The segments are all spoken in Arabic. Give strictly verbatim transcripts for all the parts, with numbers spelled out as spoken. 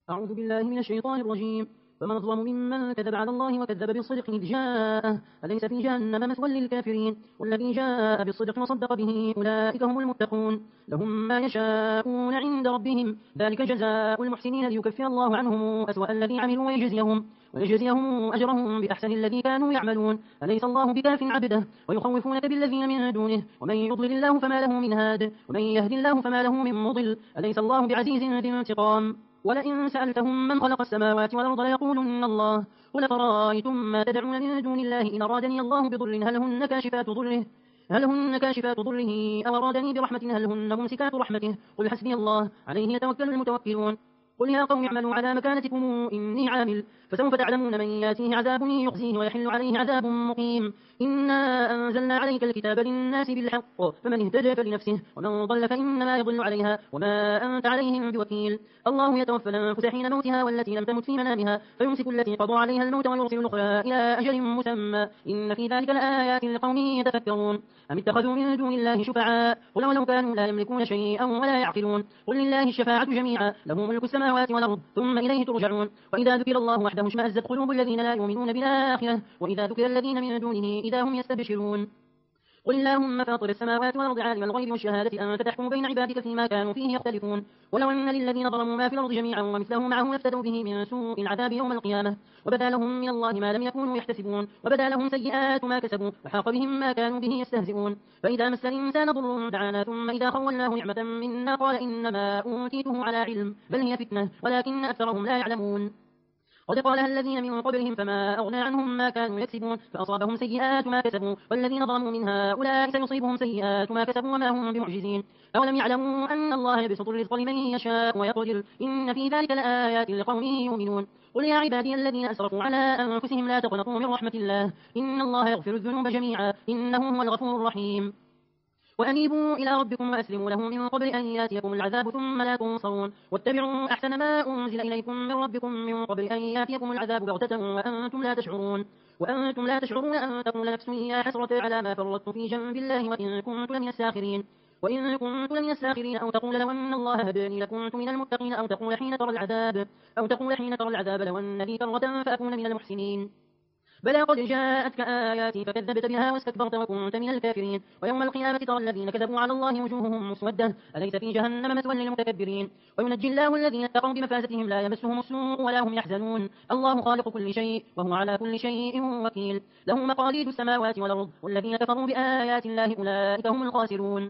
أعوذ بالله من الشيطان الرجيم. فمن أظلم ممن كذب على الله وكذب بالصدق إذ جاءه أليس في جهنم مثوى للكافرين والذي جاء بالصدق وصدق به أولئك هم المتقون لهم ما يشاءون عند ربهم ذلك جزاء المحسنين ليكفر الله عنهم أسوأ الذي عملوا ويجزيهم ويجزيهم أجرهم بأحسن الذي كانوا يعملون أليس الله بكاف عبده ويخوفونك بالذين من دونه ومن يضلل الله فما له من هاد ومن يهد الله فما له من مضل أليس الله بعزيز ذي انتقام ولئن سألتهم من خلق السماوات والأرض ليقولن الله قل فرأيتم ما تدعون من دون الله إن أرادني الله بضر هل هن كاشفات ضره هل هن كاشفات ضره أو أرادني برحمة هل هن ممسكات رحمته قل حسبي الله عليه يتوكل المتوكلون قل يا قوم اعملوا على مكانتكم إني عامل فسوف تعلمون من ياتيه عذاب يخزيه ويحل عليه عذاب مقيم إنا أنزلنا عليك الكتاب للناس بالحق فمن اهتدى فلنفسه ومن ضل فإنما يضل عليها وما أنت عليهم بوكيل الله يتوفى الأنفس حين موتها والتي لم تمت في منامها فيمسك التي قضى عليها الموت ويرسل الأخرى إلى أجل مسمى إن في ذلك لآيات لقوم يتفكرون أم اتخذوا من دون الله شفعاء قل ولو كانوا لا يملكون شيئا ولا يعقلون قل لله الشفاعة جميعا له ملك السماوات والأرض ثم إليه ترجعون وإذا ذكر الله وحده اشمأزت قلوب الذين لا يؤمنون بالآخرة وإذا ذكر الذين من دونه إذا هم يستبشرون قل اللهم فاطر السماوات والأرض عالم الغيب والشهادة أنت تحكم بين عبادك فيما كانوا فيه يختلفون ولو أن للذين ظلموا ما في الأرض جميعا ومثله معه لافتدوا به من سوء العذاب يوم القيامة وبدا لهم من الله ما لم يكونوا يحتسبون وبدا لهم سيئات ما كسبوا وحاق بهم ما كانوا به يستهزئون فإذا مس الإنسان ضر دعانا ثم إذا خولناه نعمة منا قال إنما أوتيته على علم بل هي فتنة ولكن أكثرهم لا يعلمون قد قالها الذين من قبلهم فما أغنى عنهم ما كانوا يكسبون فأصابهم سيئات ما كسبوا والذين ظلموا من هؤلاء سيصيبهم سيئات ما كسبوا وما هم بمعجزين أولم يعلموا أن الله يبسط الرزق لمن يشاء ويقدر إن في ذلك لآيات لقوم يؤمنون قل يا عبادي الذين أسرفوا على أنفسهم لا تقنطوا من رحمة الله إن الله يغفر الذنوب جميعا إنه هو الغفور الرحيم وأنيبوا إلى ربكم وأسلموا له من قبل أن ياتيكم العذاب ثم لا تنصرون واتبعوا أحسن ما أنزل إليكم من ربكم من قبل أن ياتيكم العذاب بغتة وأنتم لا تشعرون وأنتم لا تشعرون أن تقول نفس يا حسرة على ما فرطت في جنب الله وإن كنت لمن الساخرين وإن كنت لمن الساخرين أو تقول لو أن الله هداني لكنت من المتقين أو تقول حين ترى العذاب أو تقول حين ترى العذاب لو أن لي كرة فأكون من المحسنين بلى قد جاءتك آياتي فكذبت بها واستكبرت وكنت من الكافرين ويوم القيامة ترى الذين كذبوا على الله وجوههم مسودة أليس في جهنم مثوى للمتكبرين وينجي الله الذين اتقوا بمفازتهم لا يمسهم السوء ولا هم يحزنون الله خالق كل شيء وهو على كل شيء وكيل له مقاليد السماوات والأرض والذين كفروا بآيات الله أولئك هم الخاسرون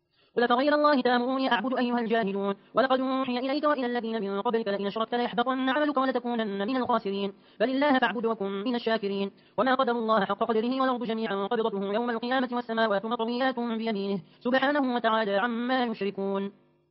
قل فغير الله تأمروني أعبد أيها الجاهلون ولقد أوحي إليك وإلى الذين من قبلك لئن أشركت ليحبطن عملك ولتكونن من الخاسرين بل الله فاعبد وكن من الشاكرين وما قدر الله حق قدره والأرض جميعا قبضته يوم القيامة والسماوات مطويات بيمينه سبحانه وتعالى عما يشركون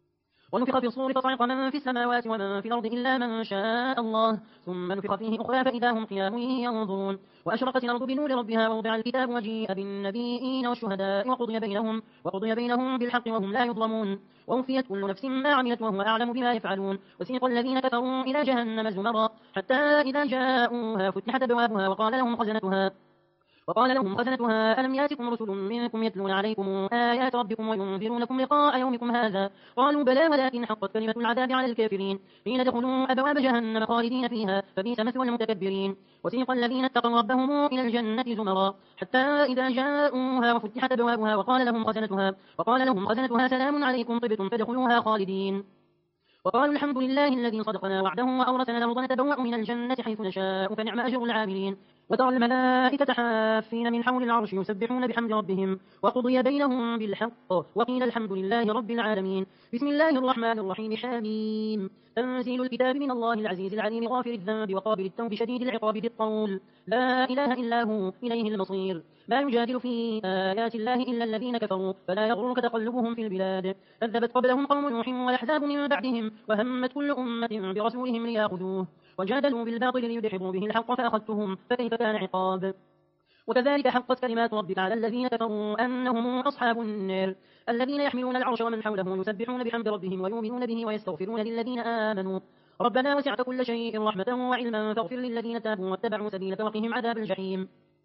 ونفخ في الصور فصعق من في السماوات ومن في الأرض إلا من شاء الله ثم نفخ فيه أخرى فإذا هم قيام ينظرون وأشرقت الأرض بنور ربها ووضع الكتاب وجيء بالنبيين والشهداء وقضي بينهم, وقضي بينهم بالحق وهم لا يظلمون ووفيت كل نفس ما عملت وهو أعلم بما يفعلون وسيق الذين كفروا إلى جهنم زمرا حتى إذا جاءوها فتحت أبوابها وقال لهم خزنتها وقال لهم خزنتها ألم ياتكم رسل منكم يتلون عليكم آيات ربكم وينذرونكم لقاء يومكم هذا قالوا بلى ولكن حقت كلمة العذاب على الكافرين حين دخلوا أبواب جهنم خالدين فيها فبئس مثوى المتكبرين وسيق الذين اتقوا ربهم إلى الجنة زمرا حتى إذا جاءوها وفتحت أبوابها وقال لهم خزنتها وقال لهم خزنتها سلام عليكم طبتم فادخلوها خالدين وقالوا الحمد لله الذي صدقنا وعده وأورثنا الأرض نتبوأ من الجنة حيث نشاء فنعم أجر العاملين وترى الملائكة حافين من حول العرش يسبحون بحمد ربهم وقضي بينهم بالحق وقيل الحمد لله رب العالمين بسم الله الرحمن الرحيم حميم تنزيل الكتاب من الله العزيز العليم غافر الذنب وقابل التوب شديد العقاب ذي الطول لا إله إلا هو إليه المصير ما يجادل في آيات الله إلا الذين كفروا فلا يغرك تقلبهم في البلاد كذبت قبلهم قوم نوح والأحزاب من بعدهم وهمت كل أمة برسولهم ليأخذوه وجادلوا بالباطل ليدحضوا به الحق فأخذتهم فكيف كان عقاب وكذلك حقت كلمات ربك على الذين كفروا أنهم أصحاب النار الذين يحملون العرش ومن حوله يسبحون بحمد ربهم ويؤمنون به ويستغفرون للذين آمنوا ربنا وسعت كل شيء رحمة وعلما فاغفر للذين تابوا واتبعوا سبيلك وقهم عذاب الجحيم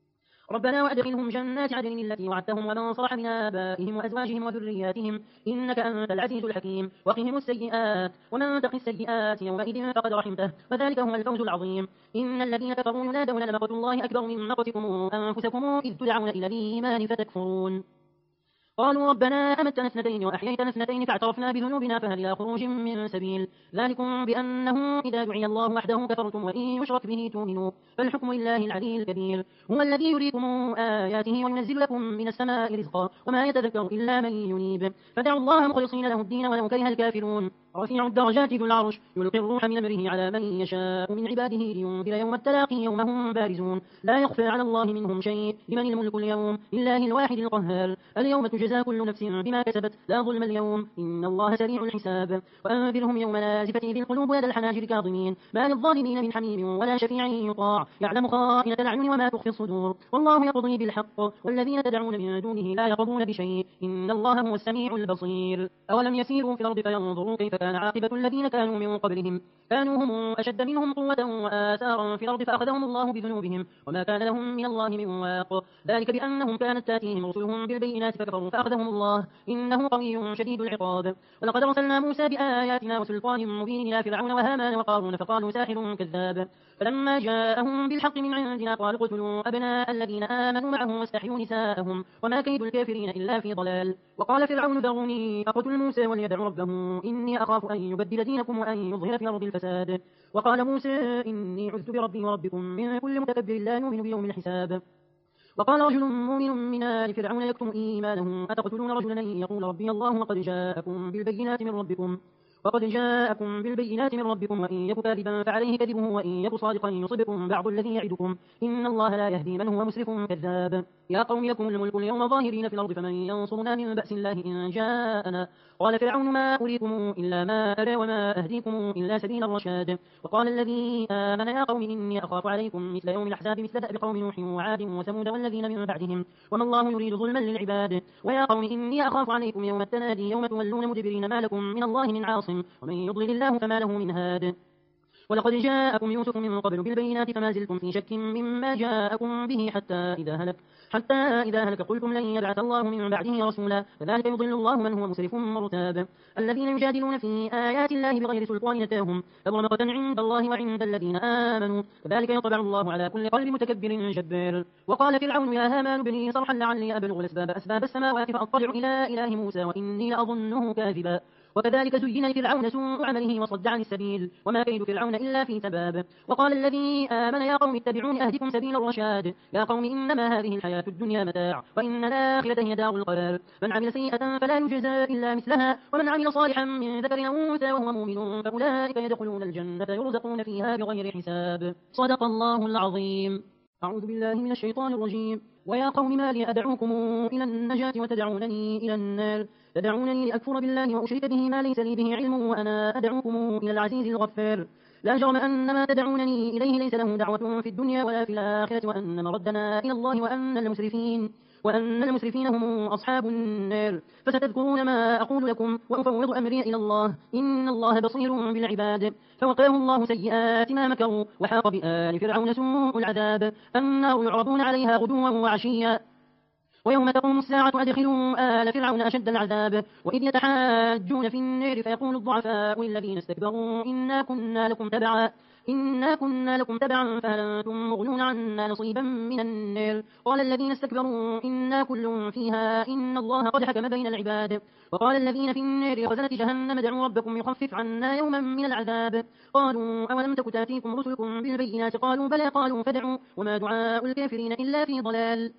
ربنا وأدخلهم جنات عدن التي وعدتهم ومن صلح من آبائهم وأزواجهم وذرياتهم إنك أنت العزيز الحكيم وقهم السيئات ومن تق السيئات يومئذ فقد رحمته وذلك هو الفوز العظيم إن الذين كفروا ينادون لمقت الله أكبر من مقتكم أنفسكم إذ تدعون إلى الإيمان فتكفرون قالوا ربنا أمتنا اثنتين وأحييتنا اثنتين فاعترفنا بذنوبنا فهل إلى خروج من سبيل ذلكم بأنه إذا دعي الله وحده كفرتم وإن يشرك به تؤمنوا فالحكم لله العلي الكبير هو الذي يريكم آياته وينزل لكم من السماء رزقا وما يتذكر إلا من ينيب فدعوا الله مخلصين له الدين ولو كره الكافرون رفيع الدرجات ذو العرش يلقي الروح من أمره على من يشاء من عباده لينذر يوم التلاقي يوم هم بارزون لا يخفى على الله منهم شيء لمن الملك اليوم لله الواحد القهار اليوم تجزى كل نفس بما كسبت لا ظلم اليوم إن الله سريع الحساب وأنذرهم يوم لازفة ذي القلوب لدى الحناجر كاظمين ما للظالمين من حميم ولا شفيع يطاع يعلم خائنة الأعين وما تخفي الصدور والله يقضي بالحق والذين تدعون من دونه لا يقضون بشيء إن الله هو السميع البصير أولم يسيروا في الأرض فينظروا كيف كان عاقبة الذين كانوا من قبلهم كانوا هم أشد منهم قوة وآثارا في الأرض فأخذهم الله بذنوبهم وما كان لهم من الله من واق ذلك بأنهم كانت تأتيهم رسلهم بالبينات فكفروا فأخذهم الله إنه قوي شديد العقاب ولقد أرسلنا موسى بآياتنا وسلطان مبين إلى فرعون وهامان وقارون فقالوا ساحر كذاب فلما جاءهم بالحق من عندنا قالوا اقتلوا أبناء الذين آمنوا معه واستحيوا نساءهم وما كيد الكافرين إلا في ضلال وقال فرعون ذروني أقتل موسى وليدع ربه إني أخاف أن يبدل دينكم وأن يظهر في الأرض الفساد وقال موسى إني عذت بربي وربكم من كل متكبر لا يؤمن بيوم الحساب وقال رجل مؤمن من آل فرعون يكتم إيمانه أتقتلون رجلا يقول ربي الله وقد جاءكم بالبينات من ربكم وقد جاءكم بالبينات من ربكم وإن يك كاذبا فعليه كذبه وإن يك صادقا يصبكم بعض الذي يعدكم إن الله لا يهدي من هو مسرف كذاب يا قوم لكم الملك اليوم ظاهرين في الأرض فمن ينصرنا من بأس الله إن جاءنا قال فرعون ما أريكم إلا ما أرى وما أهديكم إلا سبيل الرشاد وقال الذي آمن يا قوم إني أخاف عليكم مثل يوم الأحزاب مثل دأب قوم نوح وعاد وثمود والذين من بعدهم وما الله يريد ظلما للعباد ويا قوم إني أخاف عليكم يوم التنادي يوم تولون مدبرين ما لكم من الله من عاصم ومن يضلل الله فما له من هاد ولقد جاءكم يوسف من قبل بالبينات فما زلتم في شك مما جاءكم به حتى إذا هلك حتى إذا هلك قلتم لن يبعث الله من بعده رسولا فذلك يضل الله من هو مسرف مرتاب الذين يجادلون في آيات الله بغير سلطان نتاهم كبر مقتا عند الله وعند الذين آمنوا كذلك يطبع الله على كل قلب متكبر جبار وقال فرعون يا هامان ابن لي صرحا لعلي أبلغ الأسباب أسباب السماوات فأطلع إلى إله موسى وإني لأظنه كاذبا وكذلك زين لفرعون سوء عمله وصد عن السبيل وما كيد فرعون إلا في تباب وقال الذي آمن يا قوم اتبعون أهدكم سبيل الرشاد يا قوم إنما هذه الحياة الدنيا متاع وإن الآخرة هي دار القرار من عمل سيئة فلا يجزى إلا مثلها ومن عمل صالحا من ذكر أو أنثى وهو مؤمن فأولئك يدخلون الجنة يرزقون فيها بغير حساب صدق الله العظيم أعوذ بالله من الشيطان الرجيم ويا قوم ما لي أدعوكم إلى النجاة وتدعونني إلى النار تدعونني لأكفر بالله وأشرك به ما ليس لي به علم وأنا أدعوكم إلى العزيز الغفار لا جرم أن ما تدعونني إليه ليس له دعوة في الدنيا ولا في الآخرة وأن مردنا إلى الله وأن المسرفين وأن المسرفين هم أصحاب النار فستذكرون ما أقول لكم وأفوض أمري إلى الله إن الله بصير بالعباد فوقاه الله سيئات ما مكروا وحاق بآل فرعون سوء العذاب النار يعرضون عليها غدوا وعشيا ويوم تقوم الساعة أدخلوا آل فرعون أشد العذاب وإذ يتحاجون في النار فيقول الضعفاء للذين استكبروا إنا كنا لكم تبعا إنا كنا لكم تبعا فهل أنتم مغنون عنا نصيبا من النار قال الذين استكبروا إنا كل فيها إن الله قد حكم بين العباد وقال الذين في النار خزنة جهنم ادعوا ربكم يخفف عنا يوما من العذاب قالوا أولم تك تأتيكم رسلكم بالبينات قالوا بلى قالوا فادعوا وما دعاء الكافرين إلا في ضلال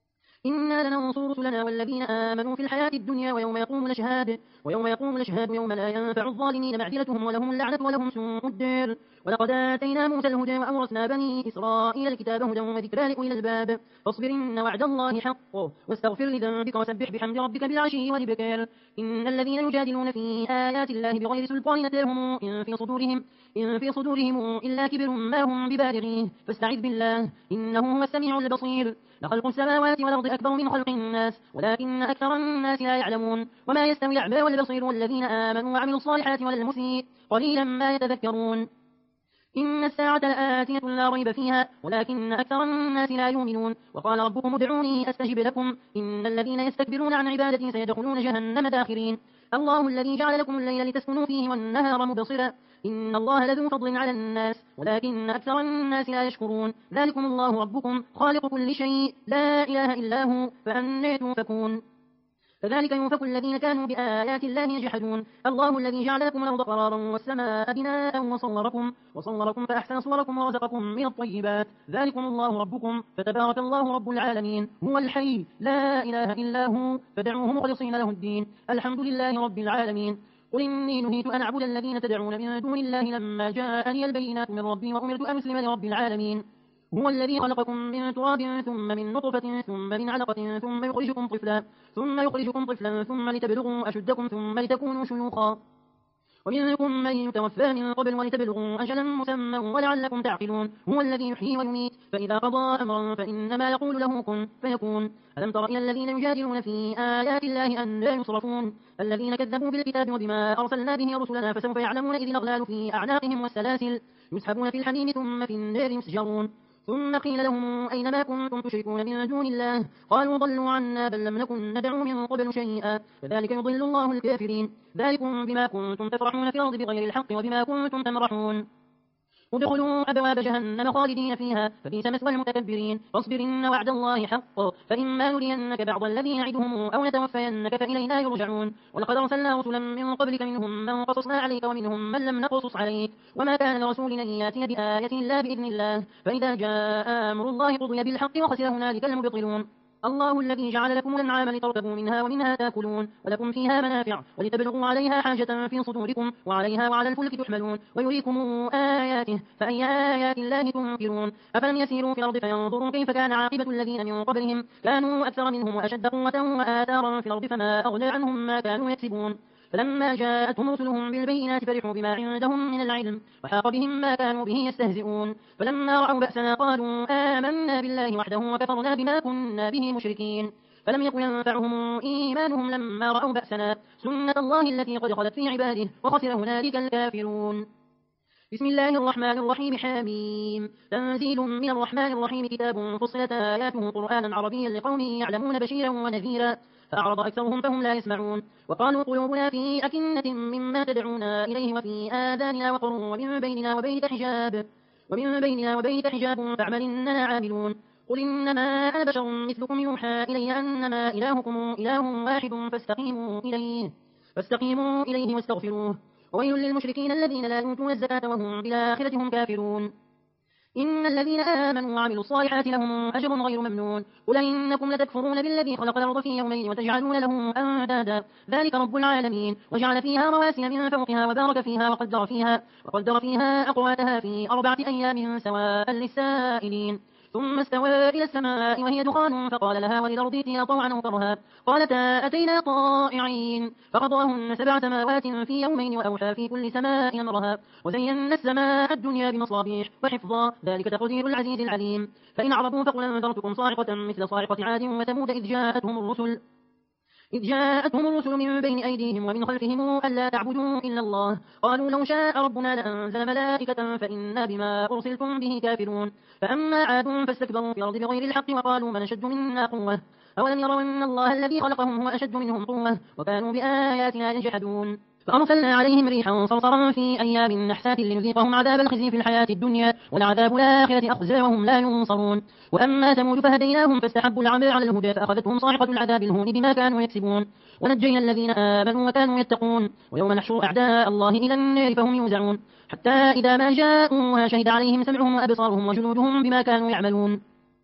إنا لننصر رسلنا والذين آمنوا في الحياة الدنيا ويوم يقوم الأشهاد ويوم يقوم الأشهاد يوم لا ينفع الظالمين معذرتهم ولهم اللعنة ولهم سوء الدار ولقد آتينا موسى الهدى وأورثنا بني إسرائيل الكتاب هدى وذكرى لأولي الألباب فاصبر إن وعد الله حق واستغفر لذنبك وسبح بحمد ربك بالعشي والإبكار إن الذين يجادلون في آيات الله بغير سلطان أتاهم إن في صدورهم إن في صدورهم إلا كبر ما هم ببالغيه فاستعذ بالله إنه هو السميع البصير لخلق السماوات والأرض أكبر من خلق الناس ولكن أكثر الناس لا يعلمون وما يستوي الأعمى والبصير والذين آمنوا وعملوا الصالحات ولا المسيء قليلا ما يتذكرون إن الساعة لآتية لا ريب فيها ولكن أكثر الناس لا يؤمنون. وقال ربكم ادعوني أستجب لكم إن الذين يستكبرون عن عبادتي سيدخلون جهنم داخرين. الله الذي جعل لكم الليل لتسكنوا فيه والنهار مبصرا إن الله لذو فضل على الناس ولكن أكثر الناس لا يشكرون. ذلكم الله ربكم خالق كل شيء لا إله إلا هو فأنى توفكون. كذلك يوفك الذين كانوا بآيات الله يجحدون. الله الذي جعل لكم الأرض قرارا والسماء بناء وصوركم, وصوركم فأحسن صوركم ورزقكم من الطيبات. ذلكم الله ربكم فتبارك الله رب العالمين هو الحي لا إله إلا هو فدعوه مخلصين له الدين الحمد لله رب العالمين. قل إني نهيت أن أعبد الذين تدعون من دون الله لما جاءني البينات من ربي وأمرت أن أسلم لرب العالمين. هو الذي خلقكم من تراب ثم من نطفة ثم من علقة ثم يخرجكم طفلا ثم يخرجكم طفلا ثم لتبلغوا أشدكم ثم لتكونوا شيوخا ومنكم من يتوفى من قبل ولتبلغوا أجلا مسمى ولعلكم تعقلون. هو الذي يحيي ويميت فإذا قضى أمرا فإنما يقول له كن فيكون. ألم تر إلى الذين يجادلون في آيات الله أن لا يصرفون الذين كذبوا بالكتاب وبما أرسلنا به رسلنا فسوف يعلمون إذ الأغلال في أعناقهم والسلاسل يسحبون في الحميم ثم في النار يسجرون. ثم قيل لهم أين ما كنتم تشركون من دون الله قالوا ضلوا عنا بل لم نكن ندعو من قبل شيئا كذلك يضل الله الكافرين. ذلكم بما كنتم تفرحون في الأرض بغير الحق وبما كنتم تمرحون. ادخلوا أبواب جهنم خالدين فيها فبئس مثوى المتكبرين. فاصبر إن وعد الله حق فإما نرينك بعض الذي نعدهم أو نتوفينك فإلينا يرجعون. ولقد أرسلنا رسلا من قبلك منهم من قصصنا عليك ومنهم من لم نقصص عليك وما كان لرسول أن يأتي بآية إلا بإذن الله فإذا جاء أمر الله قضي بالحق وخسر هنالك المبطلون. الله الذي جعل لكم الأنعام لتركبوا منها ومنها تأكلون ولكم فيها منافع ولتبلغوا عليها حاجة في صدوركم وعليها وعلى الفلك تحملون ويريكم آياته فأي آيات الله تنكرون. أفلم يسيروا في الأرض فينظروا كيف كان عاقبة الذين من قبلهم كانوا أكثر منهم وأشد قوة وآثارا في الأرض فما أغنى عنهم ما كانوا يكسبون. فلما جاءتهم رسلهم بالبينات فرحوا بما عندهم من العلم وحاق بهم ما كانوا به يستهزئون. فلما رأوا بأسنا قالوا آمنا بالله وحده وكفرنا بما كنا به مشركين. فلم يكن ينفعهم إيمانهم لما رأوا بأسنا سنة الله التي قد خلت في عباده وخسر هنالك الكافرون. بسم الله الرحمن الرحيم حميم تنزيل من الرحمن الرحيم كتاب فصلت آياته قرآنا عربيا لقوم يعلمون بشيرا ونذيرا فأعرض أكثرهم فهم لا يسمعون. وقالوا قلوبنا في أكنة مما تدعونا إليه وفي آذاننا وقر ومن بيننا وبينك حجاب ومن بيننا وبينك حجاب فاعمل إننا عاملون. قل إنما أنا بشر مثلكم يوحى إلي أنما إلهكم إله واحد فاستقيموا إليه فاستقيموا إليه واستغفروه. وويل للمشركين الذين لا يؤتون الزكاة وهم بالآخرة هم كافرون. إن الذين آمنوا وعملوا الصالحات لهم أجر غير ممنون. قل إنكم لتكفرون بالذي خلق الأرض في يومين وتجعلون له أندادا ذلك رب العالمين. وجعل فيها رواسي من فوقها وبارك فيها وقدر فيها, وقدر فيها أقواتها في أربعة أيام سواء للسائلين. ثم استوى إلى السماء وهي دخان فقال لها وللأرض ائتيا طوعا أو كرها قالتا أتينا طائعين. فقضاهن سبع سماوات في يومين وأوحى في كل سماء أمرها وزينا السماء الدنيا بمصابيح وحفظا ذلك تقدير العزيز العليم. فإن أعرضوا فقل أنذرتكم صاعقة مثل صاعقة عاد وثمود إذ جاءتهم الرسل إذ جاءتهم الرسل من بين أيديهم ومن خلفهم ألا تعبدوا إلا الله قالوا لو شاء ربنا لأنزل ملائكة فإنا بما أرسلتم به كافرون. فأما عاد فاستكبروا في الأرض بغير الحق وقالوا من أشد منا قوة أولم يروا أن الله الذي خلقهم هو أشد منهم قوة وكانوا بآياتنا يجحدون. فأرسلنا عليهم ريحا صرصرا في أيام نحسات لنذيقهم عذاب الخزي في الحياة الدنيا ولعذاب الآخرة أخزى وهم لا ينصرون. وأما ثمود فهديناهم فاستحبوا العمى على الهدى فأخذتهم صاعقة العذاب الهون بما كانوا يكسبون. ونجينا الذين آمنوا وكانوا يتقون. ويوم نحشر أعداء الله إلى النار فهم يوزعون حتى إذا ما جاءوها شهد عليهم سمعهم وأبصارهم وجلودهم بما كانوا يعملون.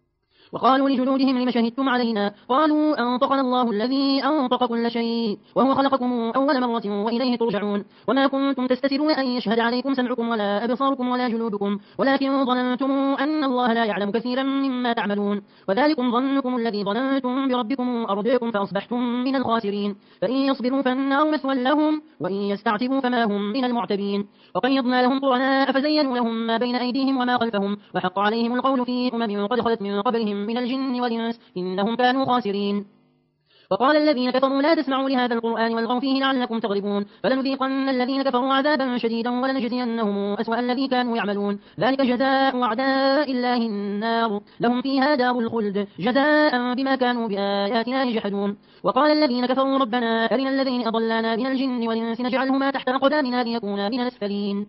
وقالوا لجلودهم لم شهدتم علينا قالوا أنطقنا الله الذي أنطق كل شيء وهو خلقكم أول مرة وإليه ترجعون. وما كنتم تستترون أن يشهد عليكم سمعكم ولا أبصاركم ولا جلودكم ولكن ظننتم أن الله لا يعلم كثيرا مما تعملون. وذلكم ظنكم الذي ظننتم بربكم أرداكم فأصبحتم من الخاسرين. فإن يصبروا فالنار مثوى لهم وإن يستعتبوا فما هم من المعتبين. وقيضنا لهم قرناء فزينوا لهم ما بين أيديهم وما خلفهم وحق عليهم القول في أمم قد خلت من قبلهم من الجن والإنس إنهم كانوا خاسرين. وقال الذين كفروا لا تسمعوا لهذا القرآن والغوا فيه لعلكم تغلبون فلنذيقن الذين كفروا عذابا شديدا ولنجزينهم أسوأ الذي كانوا يعملون ذلك جزاء أعداء الله النار لهم فيها دار الخلد جزاء بما كانوا بآياتنا يجحدون وقال الذين كفروا ربنا أرنا الذين أضلانا من الجن والإنس نجعلهما تحت أقدامنا ليكونا من الأسفلين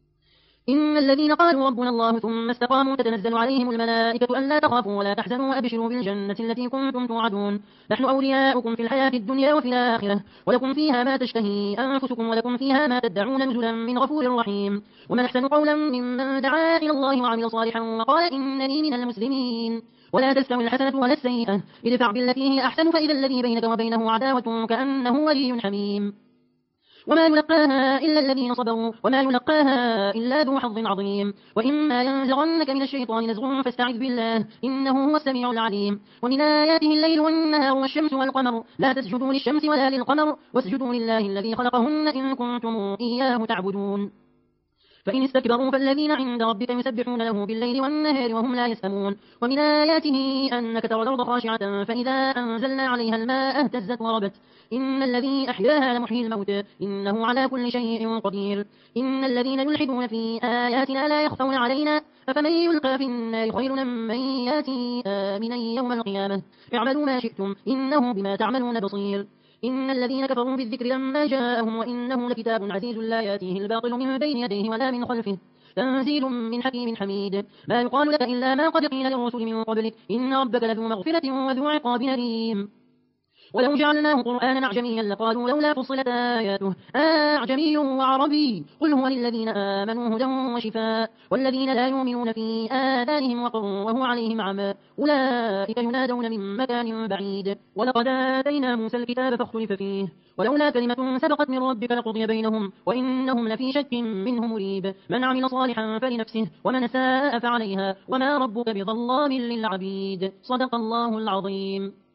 إن الذين قالوا ربنا الله ثم استقاموا تتنزل عليهم الملائكة ألا تخافوا ولا تحزنوا وأبشروا بالجنة التي كنتم توعدون نحن أولياؤكم في الحياة الدنيا وفي الآخرة ولكم فيها ما تشتهي أنفسكم ولكم فيها ما تدعون نزلا من غفور رحيم ومن أحسن قولا ممن دعا إلى الله وعمل صالحا وقال إنني من المسلمين ولا تستوي الحسنة ولا السيئة ادفع بالتي هي أحسن فإذا الذي بينك وبينه عداوة كأنه ولي حميم وما يلقاها إلا الذين صبروا وما يلقاها إلا ذو حظ عظيم وإما ينزغنك من الشيطان نزغ فاستعذ بالله إنه هو السميع العليم ومن آياته الليل والنهار والشمس والقمر لا تسجدوا للشمس ولا للقمر واسجدوا لله الذي خلقهن إن كنتم إياه تعبدون فإن استكبروا فالذين عند ربك يسبحون له بالليل والنهار وهم لا يسأمون ومن آياته أنك ترى الأرض خاشعة فإذا أنزلنا عليها الماء اهتزت وربت إن الذي أحياها لمحيي الموت إنه على كل شيء قدير إن الذين يلحدون في آياتنا لا يخفون علينا أفمن يلقى في النار خير من ياتي آمنا يوم القيامة اعملوا ما شئتم إنه بما تعملون بصير إن الذين كفروا بالذكر لما جاءهم وإنه لكتاب عزيز لا ياتيه الباطل من بين يديه ولا من خلفه تنزيل من حكيم حميد ما يقال لك إلا ما قد قيل للرسل من قبلك إن ربك لذو مغفرة وذو عقاب أليم ولو جعلناه قرآنا أعجميا لقالوا لولا فصلت آياته أعجمي وعربي قل هو للذين آمنوا هدى وشفاء والذين لا يؤمنون في آذانهم وقر وهو عليهم عمى أولئك ينادون من مكان بعيد ولقد آتينا موسى الكتاب فاختلف فيه ولولا كلمة سبقت من ربك لقضي بينهم وإنهم لفي شك منه مريب من عمل صالحا فلنفسه ومن ساء فعليها وما ربك بظلام للعبيد صدق الله العظيم.